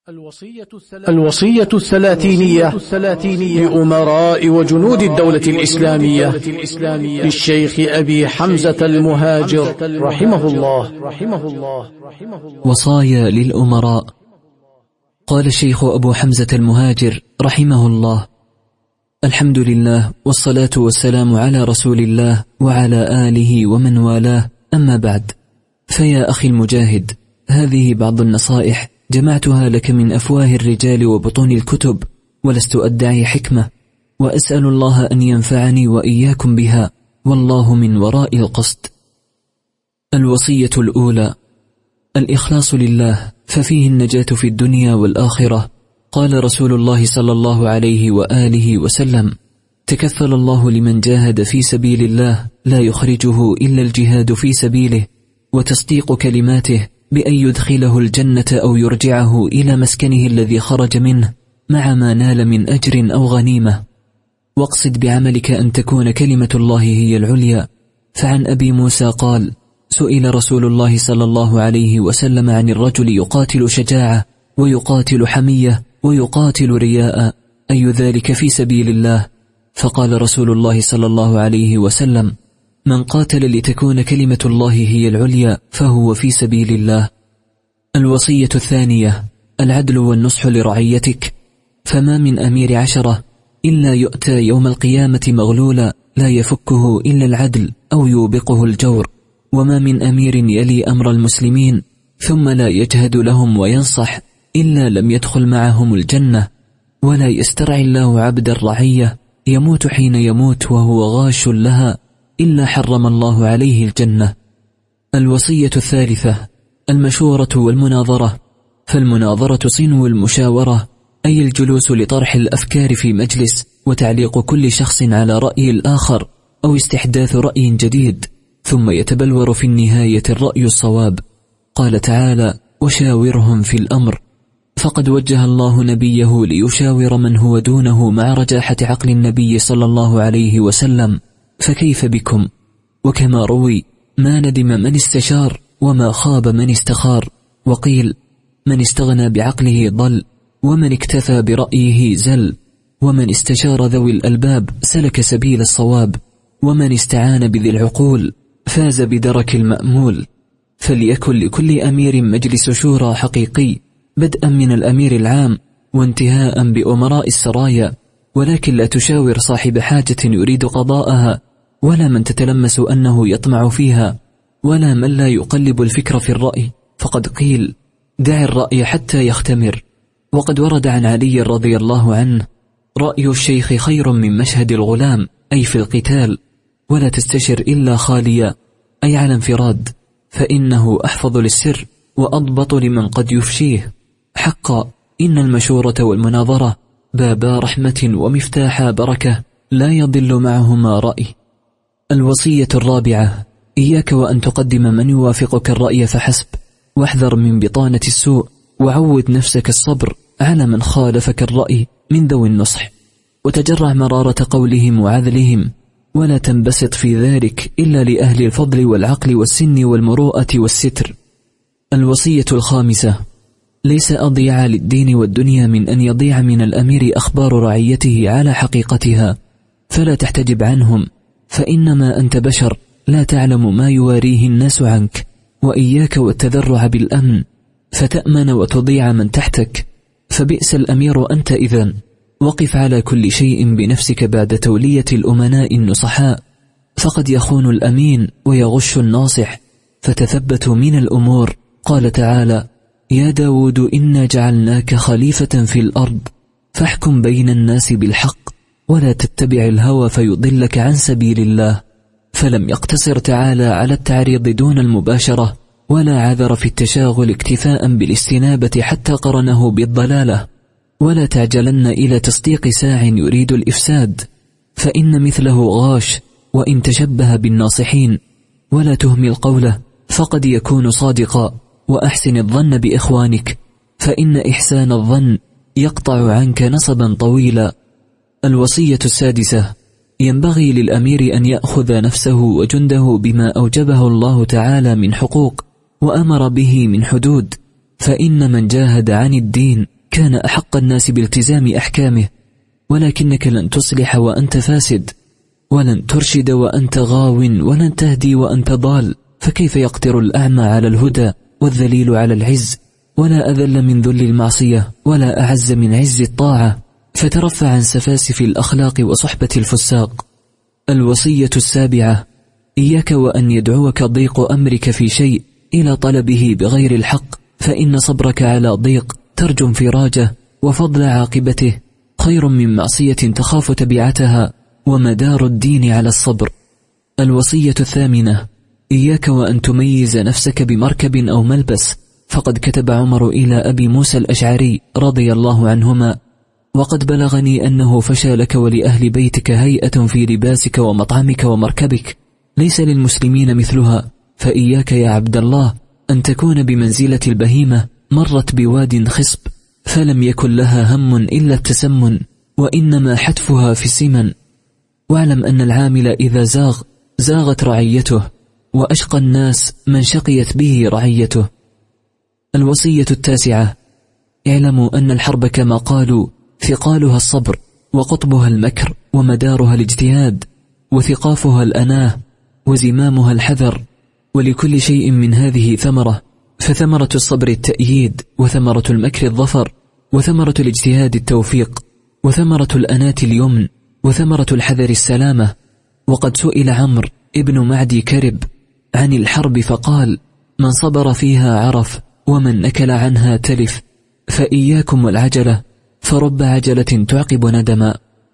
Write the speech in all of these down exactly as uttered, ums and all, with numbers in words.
الوصية الثلاثينية لأمراء وجنود الدولة الإسلامية للشيخ أبي حمزة المهاجر رحمه الله. وصايا للأمراء. قال الشيخ أبو حمزة المهاجر رحمه الله: الحمد لله والصلاة والسلام على رسول الله وعلى آله ومن والاه، أما بعد، فيا أخي المجاهد، هذه بعض النصائح جمعتها لك من أفواه الرجال وبطون الكتب، ولست أدعي حكمة، وأسأل الله أن ينفعني وإياكم بها، والله من وراء القصد. الوصية الأولى: الإخلاص لله، ففيه النجاة في الدنيا والآخرة. قال رسول الله صلى الله عليه وآله وسلم: تكفل الله لمن جاهد في سبيل الله لا يخرجه إلا الجهاد في سبيله، وتصديق كلماته بأن يدخله الجنة أو يرجعه إلى مسكنه الذي خرج منه مع ما نال من أجر أو غنيمة. واقصد بعملك أن تكون كلمة الله هي العليا. فعن أبي موسى قال: سئل رسول الله صلى الله عليه وسلم عن الرجل يقاتل شجاعة ويقاتل حمية ويقاتل رياء، أي ذلك في سبيل الله؟ فقال رسول الله صلى الله عليه وسلم: من قاتل لتكون كلمة الله هي العليا فهو في سبيل الله. الوصية الثانية: العدل والنصح لرعيتك، فما من أمير عشرة إلا يؤتى يوم القيامة مغلولا لا يفكه إلا العدل أو يوبقه الجور، وما من أمير يلي أمر المسلمين ثم لا يجهد لهم وينصح إلا لم يدخل معهم الجنة. ولا يسترعي الله عبد الرعية يموت حين يموت وهو غاش لها إلا حرم الله عليه الجنة. الوصية الثالثة: المشورة والمناظرة، فالمناظرة صنو المشاورة، أي الجلوس لطرح الأفكار في مجلس وتعليق كل شخص على رأي الآخر أو استحداث رأي جديد، ثم يتبلور في النهاية الرأي الصواب. قال تعالى: وشاورهم في الأمر، فقد وجه الله نبيه ليشاور من هو دونه مع رجاحة عقل النبي صلى الله عليه وسلم، فكيف بكم؟ وكما روي: ما ندم من استشار وما خاب من استخار. وقيل: من استغنى بعقله ضل، ومن اكتفى برأيه زل، ومن استشار ذوي الألباب سلك سبيل الصواب، ومن استعان بذي العقول فاز بدرك المأمول. فليكن لكل أمير مجلس شورى حقيقي، بدءا من الأمير العام وانتهاء بأمراء السرايا، ولكن لا تشاور صاحب حاجة يريد قضاءها، ولا من تتلمس أنه يطمع فيها، ولا من لا يقلب الفكر في الرأي، فقد قيل: دع الرأي حتى يختمر. وقد ورد عن علي رضي الله عنه: رأي الشيخ خير من مشهد الغلام، أي في القتال، ولا تستشر إلا خاليا، أي على انفراد، فإنه أحفظ للسر وأضبط لمن قد يفشيه. حقا إن المشورة والمناظرة بابا رحمة ومفتاحا بركة، لا يضل معهما رأي. الوصية الرابعة: إياك وأن تقدم من يوافقك الرأي فحسب، واحذر من بطانة السوء، وعود نفسك الصبر على من خالفك الرأي من ذوي النصح، وتجرع مرارة قولهم وعذلهم، ولا تنبسط في ذلك إلا لأهل الفضل والعقل والسن والمروءة والستر. الوصية الخامسة: ليس أضيع للدين والدنيا من أن يضيع من الأمير أخبار رعيته على حقيقتها، فلا تحتجب عنهم، فإنما أنت بشر لا تعلم ما يواريه الناس عنك، وإياك والتذرع بالأمن، فتأمن وتضيع من تحتك، فبئس الأمير أنت إذن. وقف على كل شيء بنفسك بعد تولية الأمناء النصحاء، فقد يخون الأمين ويغش الناصح، فتثبتوا من الأمور. قال تعالى: يا داود إنا جعلناك خليفة في الأرض فاحكم بين الناس بالحق ولا تتبع الهوى فيضلك عن سبيل الله. فلم يقتصر تعالى على التعريض دون المباشرة، ولا عذر في التشاغل اكتفاء بالاستنابة حتى قرنه بالضلالة. ولا تعجلن إلى تصديق ساع يريد الإفساد، فإن مثله غاش وإن تشبه بالناصحين. ولا تهمل قوله، فقد يكون صادقا. وأحسن الظن بإخوانك، فإن إحسان الظن يقطع عنك نصبا طويلا. الوصية السادسة: ينبغي للأمير أن يأخذ نفسه وجنده بما أوجبه الله تعالى من حقوق وأمر به من حدود، فإن من جاهد عن الدين كان أحق الناس بالتزام أحكامه، ولكنك لن تصلح وأنت فاسد، ولن ترشد وأنت غاو، ولن تهدي وأنت ضال، فكيف يقدر الأعمى على الهدى والذليل على العز؟ ولا أذل من ذل المعصية، ولا أعز من عز الطاعة، فترفع عن سفاسف الأخلاق وصحبة الفساق. الوصية السابعة: إياك وأن يدعوك ضيق أمرك في شيء إلى طلبه بغير الحق، فإن صبرك على ضيق ترجو انفراجه وفضل عاقبته خير من معصية تخاف تبعتها، ومدار الدين على الصبر. الوصية الثامنة: إياك وأن تميز نفسك بمركب أو ملبس، فقد كتب عمر إلى أبي موسى الأشعري رضي الله عنهما: وقد بلغني أنه فشى لك ولأهل بيتك هيئة في لباسك ومطعمك ومركبك ليس للمسلمين مثلها، فإياك يا عبد الله أن تكون بمنزلة البهيمة مرت بواد خصب فلم يكن لها هم إلا التسمن، وإنما حتفها في السمن. واعلم أن العامل إذا زاغ زاغت رعيته، وأشقى الناس من شقيت به رعيته. الوصية التاسعة: اعلموا أن الحرب كما قالوا ثقالها الصبر، وقطبها المكر، ومدارها الاجتهاد، وثقافها الأناه، وزمامها الحذر، ولكل شيء من هذه ثمرة، فثمرة الصبر التأييد، وثمرة المكر الظفر، وثمرة الاجتهاد التوفيق، وثمرة الأناة اليمن، وثمرة الحذر السلامة. وقد سئل عمرو ابن معدي كرب عن الحرب فقال: من صبر فيها عرف، ومن نكل عنها تلف، فإياكم والعجلة، فرب عجلة تعقب ندما.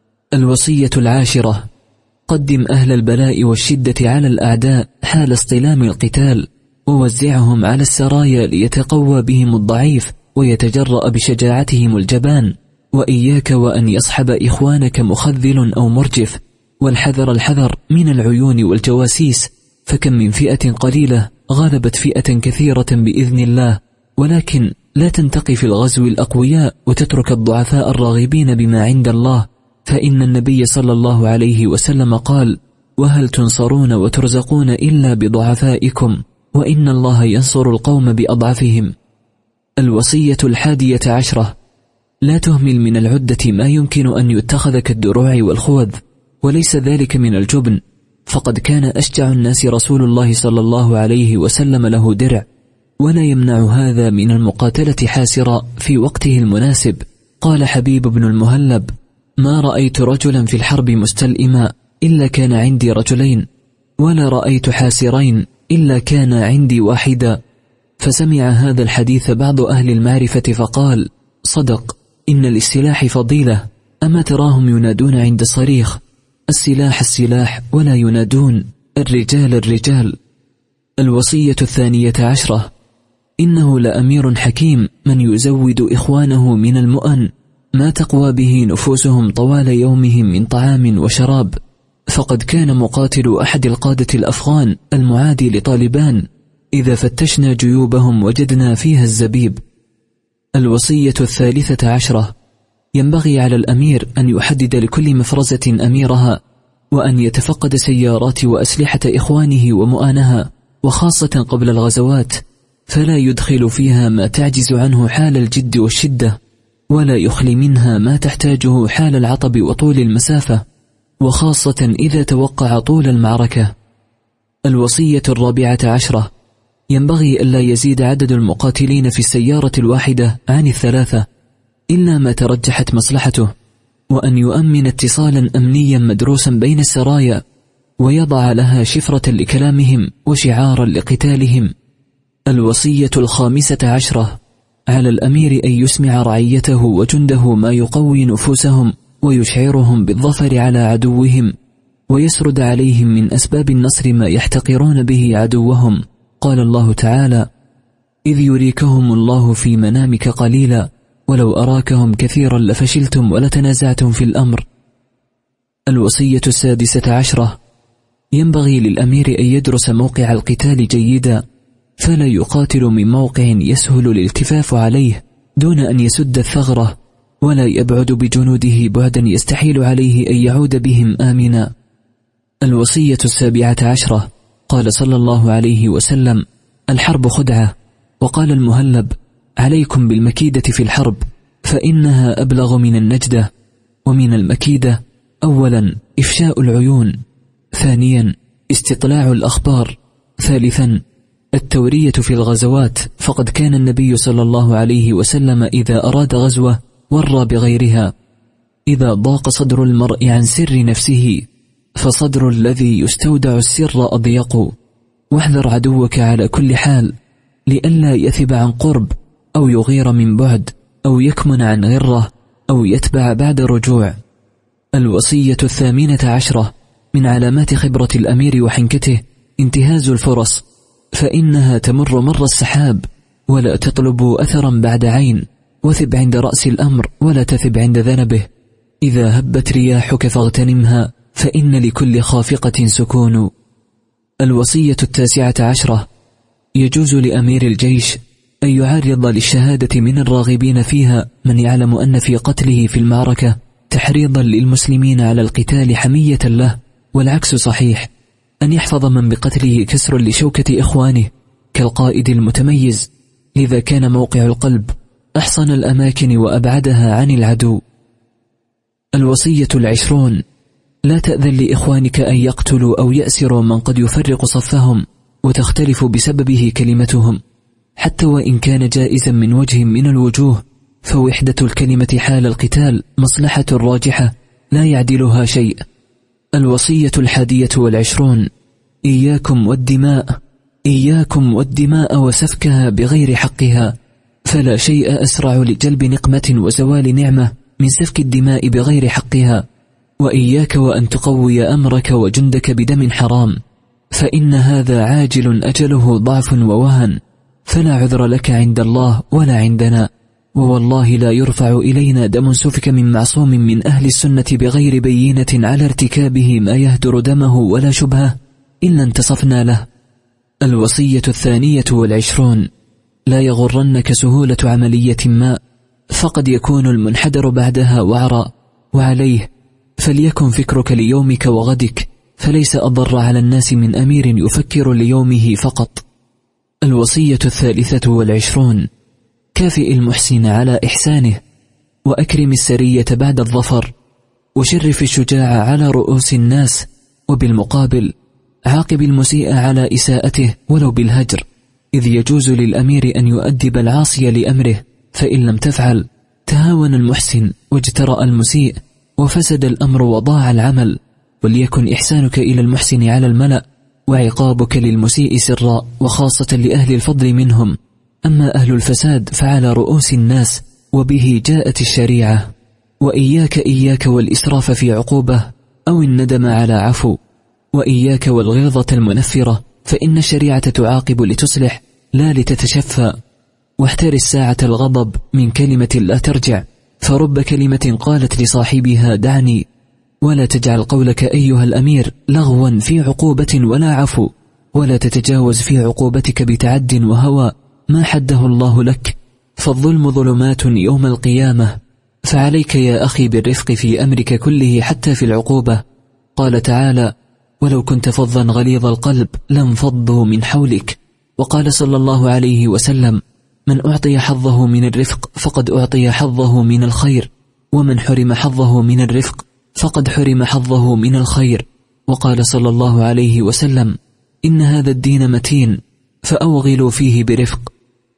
الوصية العاشرة: قدم أهل البلاء والشدة على الأعداء حال اصطلام القتال، ووزعهم على السرايا ليتقوى بهم الضعيف ويتجرأ بشجاعتهم الجبان، وإياك وأن يصحب إخوانك مخذل أو مرجف، والحذر الحذر من العيون والجواسيس، فكم من فئة قليلة غلبت فئة كثيرة بإذن الله، ولكن لا تنتقي في الغزو الأقوياء وتترك الضعفاء الراغبين بما عند الله، فإن النبي صلى الله عليه وسلم قال: وهل تنصرون وترزقون إلا بضعفائكم، وإن الله ينصر القوم بأضعفهم. الوصية الحادية عشرة: لا تهمل من العدة ما يمكن أن يتخذ كالدروع والخوذ، وليس ذلك من الجبن، فقد كان أشجع الناس رسول الله صلى الله عليه وسلم له درع، ولا يمنع هذا من المقاتلة حاسرا في وقته المناسب. قال حبيب بن المهلب: ما رأيت رجلا في الحرب مستلئما إلا كان عندي رجلين، ولا رأيت حاسرين إلا كان عندي واحدا. فسمع هذا الحديث بعض أهل المعرفة فقال: صدق، إن للسلاح فضيلة، أما تراهم ينادون عند صريخ: السلاح السلاح، ولا ينادون الرجال الرجال. الوصية الثانية عشرة: إنه لأمير حكيم من يزود إخوانه من المؤن ما تقوى به نفوسهم طوال يومهم من طعام وشراب، فقد كان مقاتل أحد القادة الأفغان المعادي لطالبان إذا فتشنا جيوبهم وجدنا فيها الزبيب. الوصية الثالثة عشرة: ينبغي على الأمير أن يحدد لكل مفرزة أميرها، وأن يتفقد سيارات وأسلحة إخوانه ومؤانها، وخاصة قبل الغزوات، فلا يدخل فيها ما تعجز عنه حال الجد والشدة، ولا يخلي منها ما تحتاجه حال العطب وطول المسافة، وخاصة إذا توقع طول المعركة. الوصية الرابعة عشرة: ينبغي ألا يزيد عدد المقاتلين في السيارة الواحدة عن الثلاثة إلا ما ترجحت مصلحته، وأن يؤمن اتصالا أمنيا مدروسا بين السرايا، ويضع لها شفرة لكلامهم وشعارا لقتالهم. الوصية الخامسة عشرة: على الأمير أن يسمع رعيته وجنده ما يقوي نفوسهم ويشعرهم بالظفر على عدوهم، ويسرد عليهم من أسباب النصر ما يحتقرون به عدوهم. قال الله تعالى: إذ يريكهم الله في منامك قليلا ولو أراكهم كثيرا لفشلتم ولتنازعتم في الأمر. الوصية السادسة عشرة: ينبغي للأمير أن يدرس موقع القتال جيدا، فلا يقاتل من موقع يسهل الالتفاف عليه دون أن يسد الثغرة، ولا يبعد بجنوده بعدا يستحيل عليه أن يعود بهم آمنا. الوصية السابعة عشرة: قال صلى الله عليه وسلم: الحرب خدعة. وقال المهلب: عليكم بالمكيدة في الحرب، فإنها أبلغ من النجدة ومن المكيدة. أولا إفشاء العيون، ثانيا استطلاع الأخبار، ثالثا التورية في الغزوات، فقد كان النبي صلى الله عليه وسلم إذا أراد غزوة ورى بغيرها. إذا ضاق صدر المرء عن سر نفسه فصدر الذي يستودع السر أضيق. واحذر عدوك على كل حال لئلا يثب عن قرب أو يغير من بعد أو يكمن عن غرة أو يتبع بعد رجوع. الوصية الثامنة عشرة من علامات خبرة الأمير وحنكته انتهاز الفرص، فإنها تمر مر السحاب ولا تطلب أثرا بعد عين. وثب عند رأس الأمر ولا تثب عند ذنبه. إذا هبت رياحك فاغتنمها فإن لكل خافقة سكون. الوصية التاسعة عشرة يجوز لأمير الجيش أن يعرض للشهادة من الراغبين فيها من يعلم أن في قتله في المعركة تحريضا للمسلمين على القتال حمية له، والعكس صحيح، أن يحفظ من بقتله كسر لشوكة إخوانه كالقائد المتميز، لذا كان موقع القلب أحصن الأماكن وأبعدها عن العدو. الوصية العشرون لا تأذن لإخوانك أن يقتلوا أو يأسروا من قد يفرق صفهم وتختلف بسببه كلمتهم، حتى وإن كان جائزا من وجه من الوجوه، فوحدة الكلمة حال القتال مصلحة راجحة لا يعدلها شيء. الوصية الحادية والعشرون إياكم والدماء، إياكم والدماء وسفكها بغير حقها، فلا شيء أسرع لجلب نقمة وزوال نعمة من سفك الدماء بغير حقها. وإياك وأن تقوي أمرك وجندك بدم حرام، فإن هذا عاجل أجله ضعف ووهن، فلا عذر لك عند الله ولا عندنا. ووالله لا يرفع إلينا دم سفك من معصوم من أهل السنة بغير بينة على ارتكابه ما يهدر دمه ولا شبهه إلا انتصفنا له. الوصية الثانية والعشرون لا يغرنك سهولة عملية ما، فقد يكون المنحدر بعدها وعرا. وعليه فليكن فكرك ليومك وغدك، فليس أضر على الناس من أمير يفكر ليومه فقط. الوصية الثالثة والعشرون كافئ المحسن على إحسانه، وأكرم السرية بعد الظفر، وشرف الشجاع على رؤوس الناس، وبالمقابل عاقب المسيء على إساءته ولو بالهجر، إذ يجوز للأمير أن يؤدب العاصي لأمره، فإن لم تفعل تهاون المحسن واجترأ المسيء وفسد الأمر وضاع العمل. وليكن إحسانك إلى المحسن على الملأ، وعقابك للمسيء سرا، وخاصة لأهل الفضل منهم. أما أهل الفساد فعلى رؤوس الناس، وبه جاءت الشريعة. وإياك إياك والإسراف في عقوبة أو الندم على عفو، وإياك والغلظة المنفرة، فإن الشريعة تعاقب لتصلح لا لتتشفى. واحترس ساعة الغضب من كلمة لا ترجع، فرب كلمة قالت لصاحبها دعني. ولا تجعل قولك أيها الأمير لغوا في عقوبة ولا عفو، ولا تتجاوز في عقوبتك بتعد وهوى ما حده الله لك، فالظلم ظلمات يوم القيامة. فعليك يا أخي بالرفق في أمرك كله حتى في العقوبة. قال تعالى ولو كنت فظا غليظ القلب لانفضوا من حولك. وقال صلى الله عليه وسلم من أعطي حظه من الرفق فقد أعطي حظه من الخير، ومن حرم حظه من الرفق فقد حرم حظه من الخير. وقال صلى الله عليه وسلم إن هذا الدين متين فأوغلوا فيه برفق.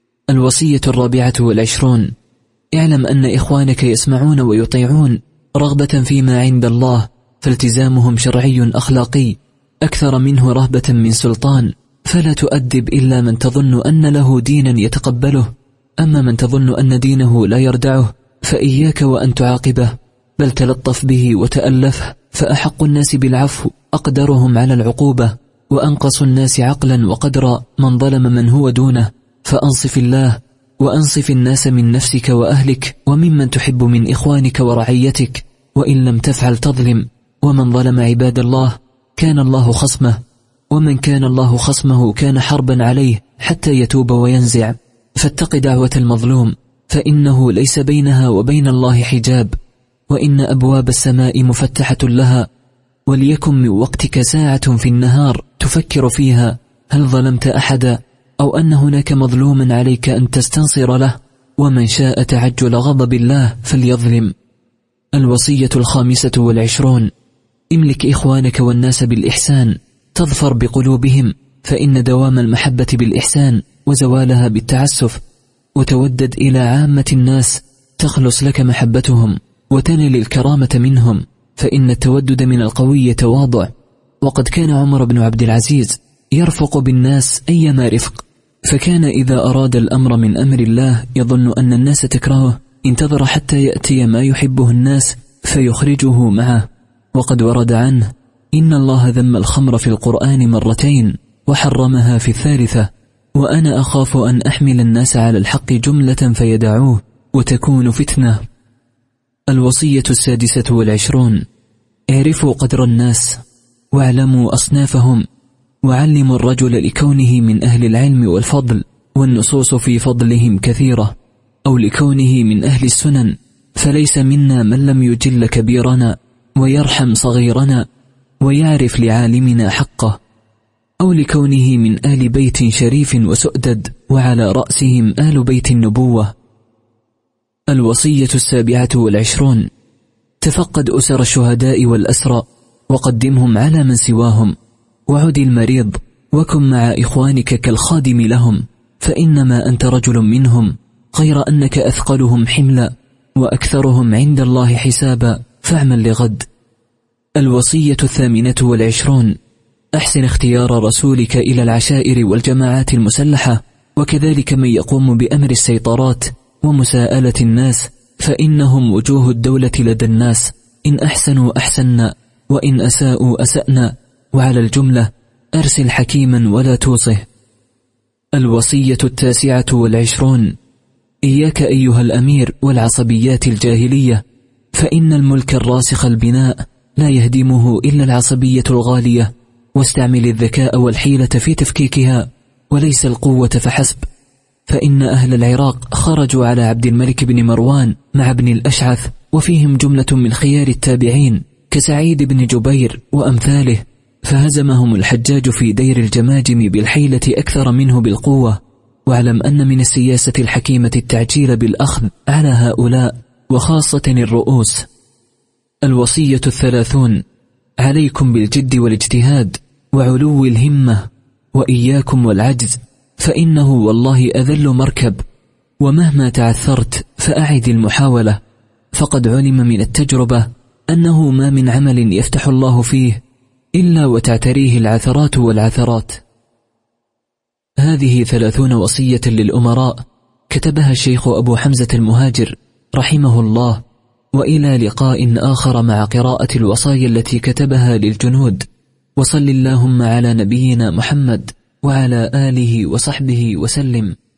الوصية الرابعة والعشرون اعلم أن إخوانك يسمعون ويطيعون رغبة فيما عند الله، فالتزامهم شرعي أخلاقي أكثر منه رهبة من سلطان. فلا تؤدب إلا من تظن أن له دينا يتقبله، أما من تظن أن دينه لا يردعه فإياك وأن تعاقبه، بل تلطف به وتألفه، فأحق الناس بالعفو أقدرهم على العقوبة، وأنقص الناس عقلا وقدرا من ظلم من هو دونه. فأنصف الله وأنصف الناس من نفسك وأهلك وممن تحب من إخوانك ورعيتك، وإن لم تفعل تظلم. ومن ظلم عباد الله كان الله خصمه، ومن كان الله خصمه كان حربا عليه حتى يتوب وينزع. فاتق دعوة المظلوم فإنه ليس بينها وبين الله حجاب، وإن أبواب السماء مفتحة لها. وليكن من وقتك ساعة في النهار تفكر فيها هل ظلمت أحدا، أو أن هناك مظلوما عليك أن تستنصر له، ومن شاء تعجل غضب الله فليظلم. الوصية الخامسة والعشرون: املك إخوانك والناس بالإحسان تظفر بقلوبهم، فإن دوام المحبة بالإحسان وزوالها بالتعسف، وتودد إلى عامة الناس تخلص لك محبتهم وتنل الكرامة منهم، فإن التودد من القوي تواضع. وقد كان عمر بن عبد العزيز يرفق بالناس أيما رفق، فكان إذا أراد الأمر من أمر الله يظن أن الناس تكرهه انتظر حتى يأتي ما يحبه الناس فيخرجه معه. وقد ورد عنه: إن الله ذم الخمر في القرآن مرتين وحرمها في الثالثة، وأنا أخاف أن أحمل الناس على الحق جملة فيدعوه وتكون فتنة. الوصية السادسة والعشرون: اعرفوا قدر الناس واعلموا أصنافهم، وعلموا الرجل لكونه من أهل العلم والفضل، والنصوص في فضلهم كثيرة، أو لكونه من أهل السنن، فليس منا من لم يجل كبيرنا ويرحم صغيرنا ويعرف لعالمنا حقه، أو لكونه من أهل بيت شريف وسؤدد وعلى رأسهم آل بيت النبوة. الوصية السابعة والعشرون: تفقد أسر الشهداء والأسرى وقدمهم على من سواهم، وعد المريض، وكن مع إخوانك كالخادم لهم، فإنما أنت رجل منهم، غير أنك أثقلهم حملا وأكثرهم عند الله حسابا، فاعمل لغد. الوصية الثامنة والعشرون: أحسن اختيار رسولك إلى العشائر والجماعات المسلحة، وكذلك من يقوم بأمر السيطرات ومساءلة الناس، فإنهم وجوه الدولة لدى الناس، إن أحسنوا أحسنا وإن أساءوا أسأنا، وعلى الجملة أرسل حكيما ولا توصه. الوصية التاسعة والعشرون: إياك أيها الأمير والعصبيات الجاهلية، فإن الملك الراسخ البناء لا يهدمه إلا العصبية الغالية، واستعمل الذكاء والحيلة في تفكيكها وليس القوة فحسب، فإن أهل العراق خرجوا على عبد الملك بن مروان مع ابن الأشعث، وفيهم جملة من خيار التابعين كسعيد بن جبير وأمثاله، فهزمهم الحجاج في دير الجماجم بالحيلة أكثر منه بالقوة. واعلم أن من السياسة الحكيمة التعجيل بالأخذ على هؤلاء، وخاصة الرؤوس. الوصية الثلاثون: عليكم بالجد والاجتهاد وعلو الهمة، وإياكم والعجز، فإنه والله أذل مركب، ومهما تعثرت فأعد المحاولة، فقد علم من التجربة أنه ما من عمل يفتح الله فيه إلا وتعتريه العثرات والعثرات. هذه ثلاثون وصية للأمراء كتبها الشيخ أبو حمزة المهاجر رحمه الله، وإلى لقاء آخر مع قراءة الوصايا التي كتبها للجنود. وصل اللهم على نبينا محمد وعلى آله وصحبه وسلم.